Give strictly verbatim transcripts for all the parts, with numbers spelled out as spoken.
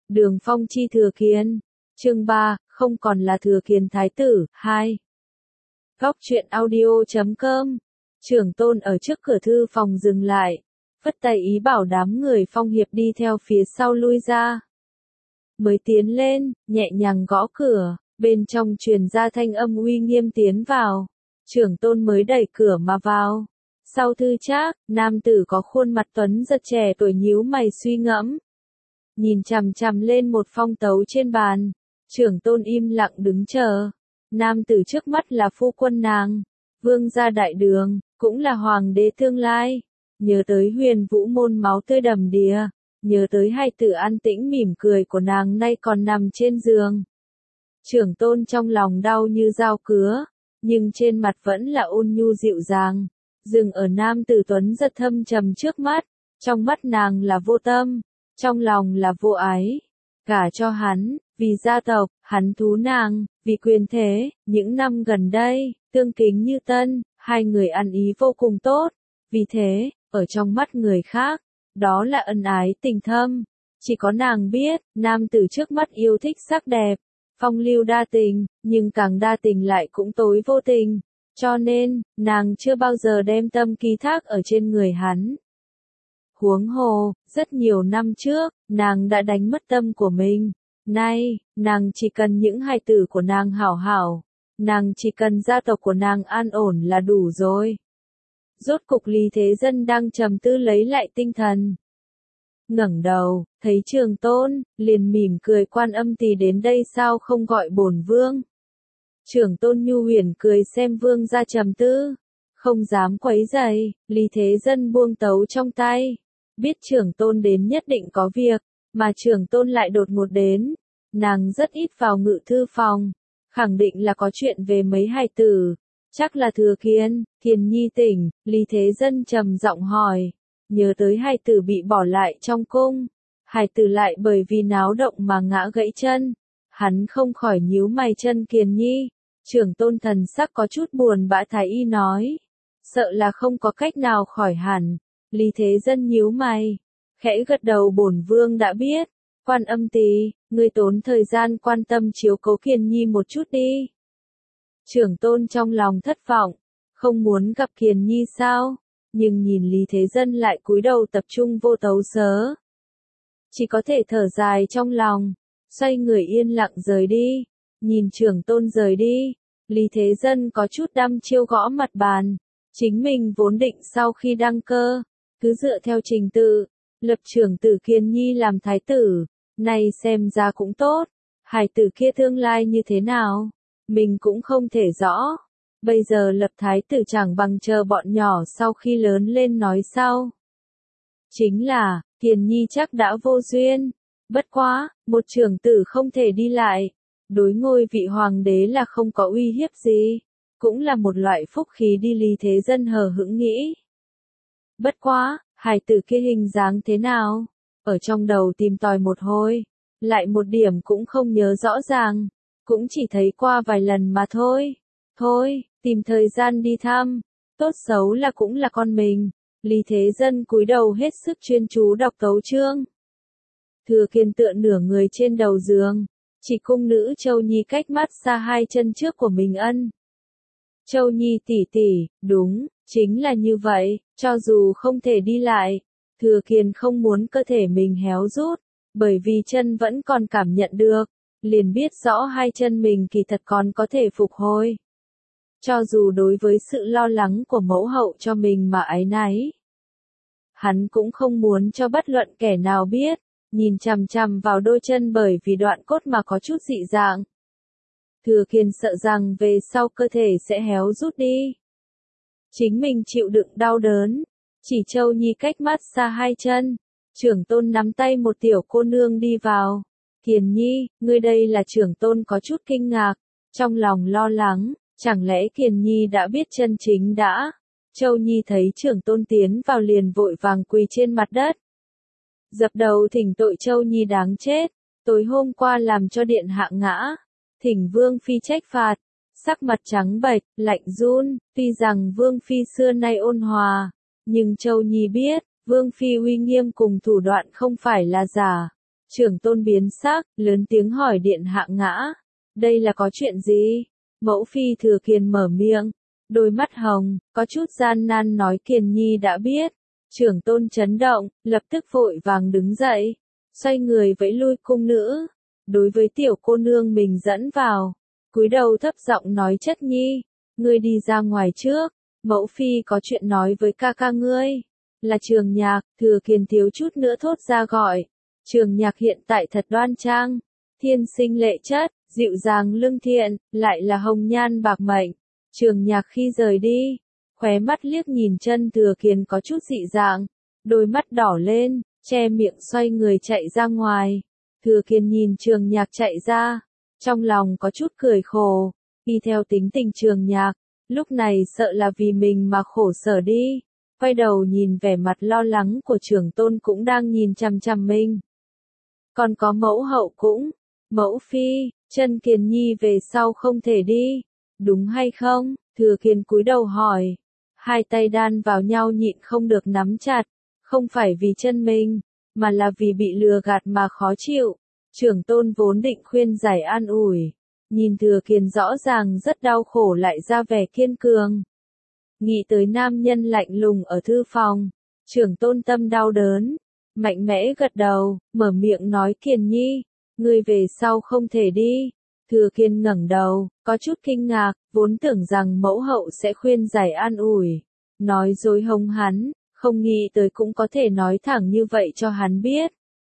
Đường Phong chi Thừa Kiên. Chương ba, không còn là Thừa Kiên thái tử. hai. Góc truyện audio chấm com. Trưởng Tôn ở trước cửa thư phòng dừng lại, phất tay ý bảo đám người Phong Hiệp đi theo phía sau lui ra. Mới tiến lên, nhẹ nhàng gõ cửa, bên trong truyền ra thanh âm uy nghiêm tiến vào. Trưởng Tôn mới đẩy cửa mà vào. Sau thư trác, nam tử có khuôn mặt tuấn giật trẻ tuổi nhíu mày suy ngẫm. Nhìn chằm chằm lên một phong tấu trên bàn, Trưởng Tôn im lặng đứng chờ. Nam tử trước mắt là phu quân nàng, vương gia đại đường, cũng là hoàng đế tương lai. Nhớ tới Huyền Vũ môn máu tươi đầm đìa, nhớ tới hai tử an tĩnh mỉm cười của nàng nay còn nằm trên giường. Trưởng Tôn trong lòng đau như dao cứa, nhưng trên mặt vẫn là ôn nhu dịu dàng, dừng ở nam tử tuấn giật thâm trầm trước mắt. Trong mắt nàng là vô tâm, trong lòng là vô ái. Gả cho hắn, vì gia tộc, hắn thú nàng, vì quyền thế. Những năm gần đây, tương kính như tân, hai người ăn ý vô cùng tốt. Vì thế, ở trong mắt người khác, đó là ân ái tình thâm. Chỉ có nàng biết, nam tử trước mắt yêu thích sắc đẹp, phong lưu đa tình, nhưng càng đa tình lại cũng tối vô tình. Cho nên, nàng chưa bao giờ đem tâm ký thác ở trên người hắn. Huống hồ, rất nhiều năm trước, nàng đã đánh mất tâm của mình. Nay, nàng chỉ cần những hài tử của nàng hảo hảo. Nàng chỉ cần gia tộc của nàng an ổn là đủ rồi. Rốt cục Lý Thế Dân đang trầm tư lấy lại tinh thần. Ngẩng đầu, thấy Trường Tôn, liền mỉm cười Quan Âm tỳ đến đây sao không gọi bổn vương. Trưởng Tôn nhu huyền cười xem vương gia trầm tư, không dám quấy rầy. Lý Thế Dân buông tấu trong tay, biết Trưởng Tôn đến nhất định có việc, mà Trưởng Tôn lại đột ngột đến. Nàng rất ít vào ngự thư phòng, khẳng định là có chuyện về mấy hài tử, chắc là Thừa Kiên, Kiền Nhi tỉnh. Lý Thế Dân trầm giọng hỏi, nhớ tới hài tử bị bỏ lại trong cung, hài tử lại bởi vì náo động mà ngã gãy chân, hắn không khỏi nhíu mày. Chân Kiền Nhi. Trưởng Tôn thần sắc có chút buồn bã thái y nói, sợ là không có cách nào khỏi hẳn. Lý Thế Dân nhíu mày, khẽ gật đầu. Bổn vương đã biết. Quan Âm tỳ, ngươi tốn thời gian quan tâm chiếu cố Kiền Nhi một chút đi. Trưởng Tôn trong lòng thất vọng, không muốn gặp Kiền Nhi sao? Nhưng nhìn Lý Thế Dân lại cúi đầu tập trung vô tấu sớ, chỉ có thể thở dài trong lòng, xoay người yên lặng rời đi. Nhìn Trưởng Tôn rời đi, Lý Thế Dân có chút đăm chiêu gõ mặt bàn. Chính mình vốn định sau khi đăng cơ, cứ dựa theo trình tự, lập trưởng tử Kiền Nhi làm thái tử, này xem ra cũng tốt. Hài tử kia tương lai như thế nào, mình cũng không thể rõ. Bây giờ lập thái tử chẳng bằng chờ bọn nhỏ sau khi lớn lên nói sau. Chính là, Kiền Nhi chắc đã vô duyên. Bất quá, một trưởng tử không thể đi lại, đối ngôi vị hoàng đế là không có uy hiếp gì, cũng là một loại phúc khí đi. Lý Thế Dân hờ hững nghĩ. Bất quá, hài tử kia hình dáng thế nào? Ở trong đầu tìm tòi một hồi, lại một điểm cũng không nhớ rõ ràng, cũng chỉ thấy qua vài lần mà thôi. Thôi, tìm thời gian đi thăm, tốt xấu là cũng là con mình. Lý Thế Dân cúi đầu hết sức chuyên chú đọc tấu chương. Thừa Kiên tựa nửa người trên đầu giường, chỉ cung nữ Châu Nhi cách mát xa hai chân trước của mình ân. Châu Nhi tỷ tỷ, đúng, chính là như vậy, cho dù không thể đi lại, Thừa Kiên không muốn cơ thể mình héo rút, bởi vì chân vẫn còn cảm nhận được, liền biết rõ hai chân mình kỳ thật còn có thể phục hồi. Cho dù đối với sự lo lắng của mẫu hậu cho mình mà áy náy, hắn cũng không muốn cho bất luận kẻ nào biết. Nhìn chằm chằm vào đôi chân bởi vì đoạn cốt mà có chút dị dạng, Thừa Kiên sợ rằng về sau cơ thể sẽ héo rút đi. Chính mình chịu đựng đau đớn, chỉ Châu Nhi cách mát xa hai chân. Trưởng Tôn nắm tay một tiểu cô nương đi vào. Kiền Nhi, ngươi đây là? Trưởng Tôn có chút kinh ngạc, trong lòng lo lắng, chẳng lẽ Kiền Nhi đã biết chân chính đã? Châu Nhi thấy Trưởng Tôn tiến vào liền vội vàng quỳ trên mặt đất, dập đầu thỉnh tội. Châu Nhi đáng chết, tối hôm qua làm cho điện hạ ngã, thỉnh Vương Phi trách phạt. Sắc mặt trắng bệch, lạnh run. Tuy rằng Vương Phi xưa nay ôn hòa, nhưng Châu Nhi biết, Vương Phi uy nghiêm cùng thủ đoạn không phải là giả. Trưởng tôn biến sắc, lớn tiếng hỏi điện hạ ngã. Đây là có chuyện gì? Mẫu phi Thừa Kiền mở miệng, đôi mắt hồng, có chút gian nan nói Kiền nhi đã biết. Trưởng tôn chấn động, lập tức vội vàng đứng dậy, xoay người vẫy lui cung nữ. Đối với tiểu cô nương mình dẫn vào, cúi đầu thấp giọng nói chất nhi, ngươi đi ra ngoài trước, mẫu phi có chuyện nói với ca ca ngươi. Là Trường Nhạc, Thừa Kiền thiếu chút nữa thốt ra gọi. Trường Nhạc hiện tại thật đoan trang, thiên sinh lệ chất, dịu dàng lương thiện, lại là hồng nhan bạc mệnh. Trường Nhạc khi rời đi, khóe mắt liếc nhìn chân Thừa Kiền có chút dị dạng, đôi mắt đỏ lên, che miệng xoay người chạy ra ngoài. Thừa Kiền nhìn Trường Nhạc chạy ra, trong lòng có chút cười khổ, y theo tính tình Trường Nhạc, lúc này sợ là vì mình mà khổ sở đi. Quay đầu nhìn vẻ mặt lo lắng của trưởng tôn cũng đang nhìn chằm chằm mình. Còn có mẫu hậu cũng, mẫu phi, chân Kiền nhi về sau không thể đi, đúng hay không? Thừa Kiền cúi đầu hỏi, hai tay đan vào nhau nhịn không được nắm chặt, không phải vì chân mình, mà là vì bị lừa gạt mà khó chịu. Trưởng tôn vốn định khuyên giải an ủi, nhìn Thừa Kiền rõ ràng rất đau khổ lại ra vẻ kiên cường. Nghĩ tới nam nhân lạnh lùng ở thư phòng, trưởng tôn tâm đau đớn, mạnh mẽ gật đầu, mở miệng nói Kiền nhi, ngươi về sau không thể đi. Thừa Kiền ngẩng đầu, có chút kinh ngạc, vốn tưởng rằng mẫu hậu sẽ khuyên giải an ủi, nói dối hống hắn, không nghĩ tới cũng có thể nói thẳng như vậy cho hắn biết.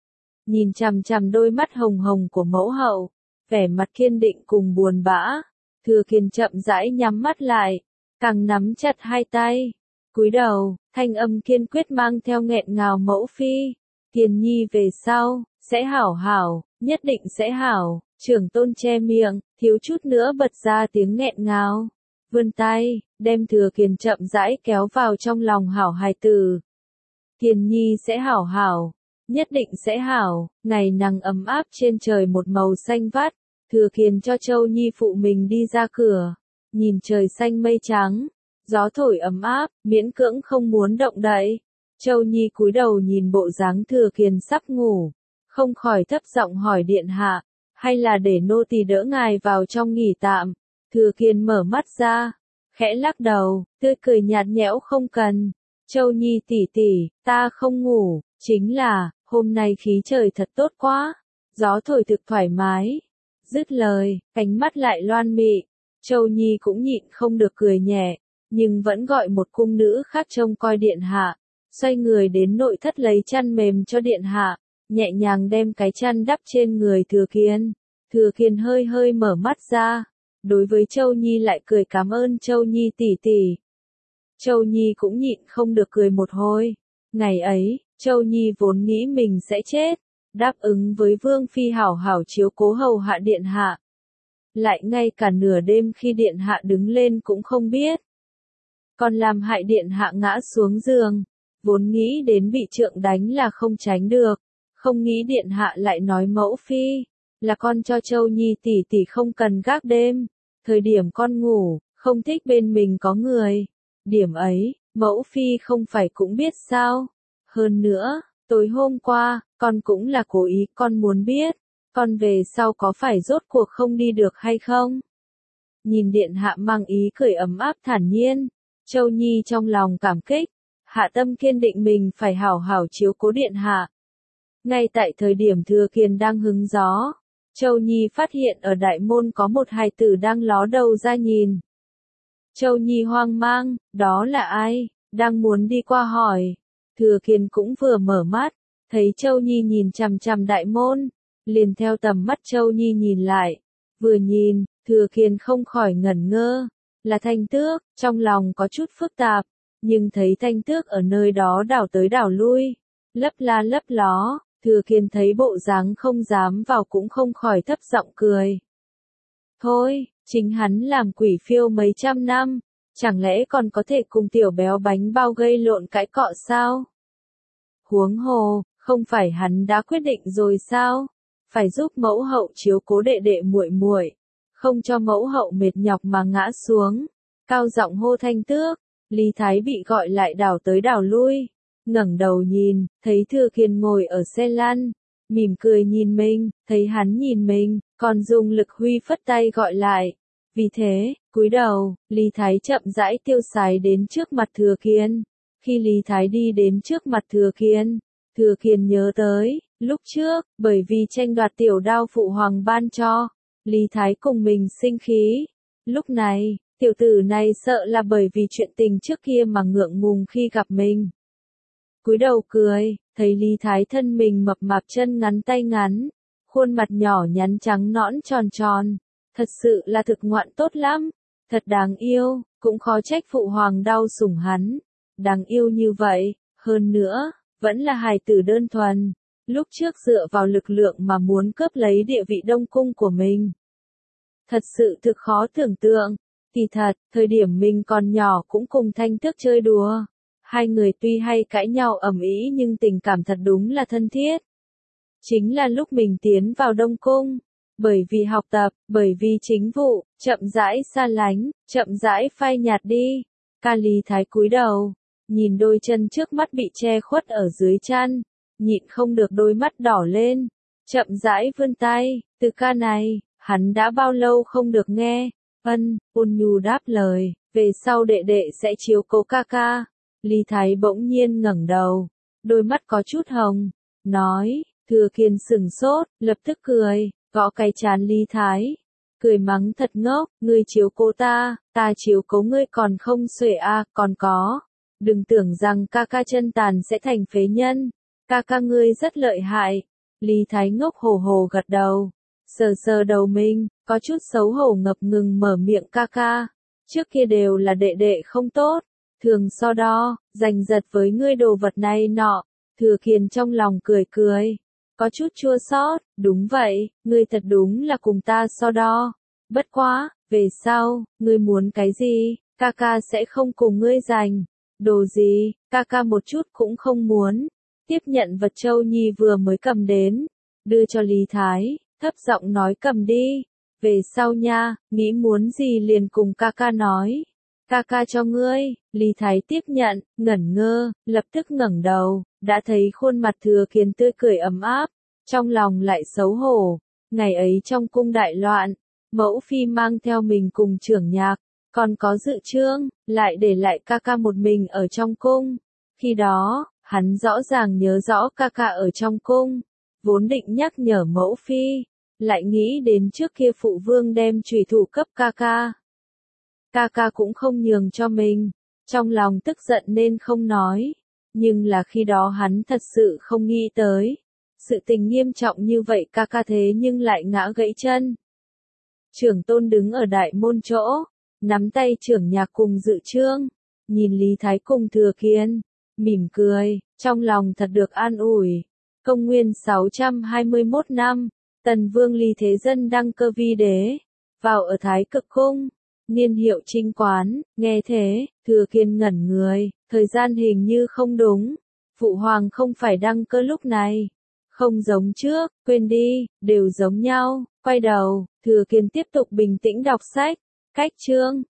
Nhìn chằm chằm đôi mắt hồng hồng của mẫu hậu, vẻ mặt kiên định cùng buồn bã, Thừa Kiền chậm rãi nhắm mắt lại, càng nắm chặt hai tay, cúi đầu, thanh âm kiên quyết mang theo nghẹn ngào mẫu phi, Kiền nhi về sau, sẽ hảo hảo, nhất định sẽ hảo. Trưởng tôn che miệng, thiếu chút nữa bật ra tiếng nghẹn ngào, vươn tay, đem Thừa Kiền chậm rãi kéo vào trong lòng hảo hài tử. Kiền nhi sẽ hảo hảo, nhất định sẽ hảo. Ngày nắng ấm áp trên trời một màu xanh vắt, Thừa Kiền cho Châu Nhi phụ mình đi ra cửa, nhìn trời xanh mây trắng, gió thổi ấm áp, miễn cưỡng không muốn động đậy. Châu Nhi cúi đầu nhìn bộ dáng Thừa Kiền sắp ngủ, không khỏi thấp giọng hỏi điện hạ, hay là để nô tỳ đỡ ngài vào trong nghỉ tạm. Thừa Kiền mở mắt ra, khẽ lắc đầu, tươi cười nhạt nhẽo không cần. Châu Nhi tỷ tỷ, ta không ngủ, chính là, hôm nay khí trời thật tốt quá, gió thổi thực thoải mái. Dứt lời, cánh mắt lại loan mị, Châu Nhi cũng nhịn không được cười nhẹ, nhưng vẫn gọi một cung nữ khác trông coi điện hạ, xoay người đến nội thất lấy chăn mềm cho điện hạ, nhẹ nhàng đem cái chăn đắp trên người Thừa Kiền. Thừa Kiền hơi hơi mở mắt ra, đối với Châu Nhi lại cười cảm ơn Châu Nhi tỷ tỷ. Châu Nhi cũng nhịn không được cười một hồi. Ngày ấy, Châu Nhi vốn nghĩ mình sẽ chết, đáp ứng với Vương Phi hảo hảo chiếu cố hầu hạ điện hạ. Lại ngay cả nửa đêm khi điện hạ đứng lên cũng không biết. Còn làm hại điện hạ ngã xuống giường, vốn nghĩ đến bị trượng đánh là không tránh được, không nghĩ điện hạ lại nói mẫu phi, là con cho Châu Nhi tỷ tỷ không cần gác đêm, thời điểm con ngủ, không thích bên mình có người. Điểm ấy, mẫu phi không phải cũng biết sao? Hơn nữa, tối hôm qua, con cũng là cố ý, con muốn biết, con về sau có phải rốt cuộc không đi được hay không? Nhìn điện hạ mang ý cười ấm áp thản nhiên, Châu Nhi trong lòng cảm kích, hạ tâm kiên định mình phải hảo hảo chiếu cố điện hạ. Ngay tại thời điểm Thừa Kiền đang hứng gió, Châu Nhi phát hiện ở đại môn có một hài tử đang ló đầu ra nhìn. Châu Nhi hoang mang, đó là ai, đang muốn đi qua hỏi. Thừa Kiền cũng vừa mở mắt, thấy Châu Nhi nhìn chằm chằm đại môn, liền theo tầm mắt Châu Nhi nhìn lại. Vừa nhìn, Thừa Kiền không khỏi ngẩn ngơ, là Thanh Tước, trong lòng có chút phức tạp, nhưng thấy Thanh Tước ở nơi đó đảo tới đảo lui, lấp la lấp ló, Thừa Kiền thấy bộ dáng không dám vào cũng không khỏi thấp giọng cười. Thôi, chính hắn làm quỷ phiêu mấy trăm năm, chẳng lẽ còn có thể cùng tiểu béo bánh bao gây lộn cãi cọ sao? Huống hồ, không phải hắn đã quyết định rồi sao? Phải giúp mẫu hậu chiếu cố đệ đệ muội muội, không cho mẫu hậu mệt nhọc mà ngã xuống. Cao giọng hô Thanh Tước, Lý Thái bị gọi lại đảo tới đảo lui, ngẩng đầu nhìn, thấy Thừa Kiền ngồi ở xe lăn, mỉm cười nhìn mình, thấy hắn nhìn mình, còn dùng lực huy phất tay gọi lại. Vì thế, cúi đầu, Lý Thái chậm rãi tiêu sái đến trước mặt Thừa Kiên. Khi Lý Thái đi đến trước mặt Thừa Kiên, Thừa Kiên nhớ tới, lúc trước, bởi vì tranh đoạt tiểu đao phụ hoàng ban cho, Lý Thái cùng mình sinh khí. Lúc này, tiểu tử này sợ là bởi vì chuyện tình trước kia mà ngượng ngùng khi gặp mình. Cúi đầu cười, thấy Lý Thái thân mình mập mạp chân ngắn tay ngắn, khuôn mặt nhỏ nhắn trắng nõn tròn tròn, thật sự là thực ngoạn tốt lắm, thật đáng yêu, cũng khó trách phụ hoàng đau sủng hắn, đáng yêu như vậy, hơn nữa, vẫn là hài tử đơn thuần, lúc trước dựa vào lực lượng mà muốn cướp lấy địa vị đông cung của mình. Thật sự thực khó tưởng tượng, kỳ thật, thời điểm mình còn nhỏ cũng cùng Thanh Tước chơi đùa. Hai người tuy hay cãi nhau ầm ĩ nhưng tình cảm thật đúng là thân thiết. Chính là lúc mình tiến vào Đông Cung, bởi vì học tập, bởi vì chính vụ, chậm rãi xa lánh, chậm rãi phai nhạt đi. Ca Lý Thái cúi đầu, nhìn đôi chân trước mắt bị che khuất ở dưới chân, nhịn không được đôi mắt đỏ lên, chậm rãi vươn tay, từ ca này, hắn đã bao lâu không được nghe. Ân, ôn nhu đáp lời, về sau đệ đệ sẽ chiếu cố ca ca. Lý Thái bỗng nhiên ngẩng đầu, đôi mắt có chút hồng, nói, Thừa Kiên sừng sốt, lập tức cười, gõ cái trán Lý Thái, cười mắng thật ngốc, ngươi chiếu cố ta, ta chiếu cố ngươi còn không xuể a, còn có, đừng tưởng rằng ca ca chân tàn sẽ thành phế nhân, ca ca ngươi rất lợi hại. Lý Thái ngốc hồ hồ gật đầu, sờ sờ đầu mình, có chút xấu hổ ngập ngừng mở miệng ca ca, trước kia đều là đệ đệ không tốt. Thường so đo, giành giật với ngươi đồ vật này nọ, Thừa Kiên trong lòng cười cười, có chút chua xót, đúng vậy, ngươi thật đúng là cùng ta so đo, bất quá, về sau, ngươi muốn cái gì, ca ca sẽ không cùng ngươi giành, đồ gì, ca ca một chút cũng không muốn, tiếp nhận vật Châu Nhi vừa mới cầm đến, đưa cho Lý Thái, thấp giọng nói cầm đi, về sau nha, nghĩ muốn gì liền cùng ca ca nói. Ca ca cho ngươi, Lý Thái tiếp nhận, ngẩn ngơ, lập tức ngẩng đầu, đã thấy khuôn mặt Thừa Kiên tươi cười ấm áp, trong lòng lại xấu hổ. Ngày ấy trong cung đại loạn, mẫu phi mang theo mình cùng trưởng nhạc, còn có Dự Trương, lại để lại ca ca một mình ở trong cung. Khi đó, hắn rõ ràng nhớ rõ ca ca ở trong cung, vốn định nhắc nhở mẫu phi, lại nghĩ đến trước kia phụ vương đem chùy thủ cấp ca ca. Ca ca cũng không nhường cho mình, trong lòng tức giận nên không nói, nhưng là khi đó hắn thật sự không nghĩ tới, sự tình nghiêm trọng như vậy ca ca thế nhưng lại ngã gãy chân. Trưởng Tôn đứng ở đại môn chỗ, nắm tay trưởng nhạc cùng Dự Trương, nhìn Lý Thái cùng Thừa Kiên, mỉm cười, trong lòng thật được an ủi. Công nguyên sáu trăm hai mươi mốt năm, Tần Vương Lý Thế Dân đăng cơ vi đế, vào ở Thái Cực Cung. Niên hiệu Trinh Quán, nghe thế, Thừa Kiên ngẩn người, thời gian hình như không đúng, phụ hoàng không phải đăng cơ lúc này, không giống trước, quên đi, đều giống nhau, quay đầu, Thừa Kiên tiếp tục bình tĩnh đọc sách, cách chương,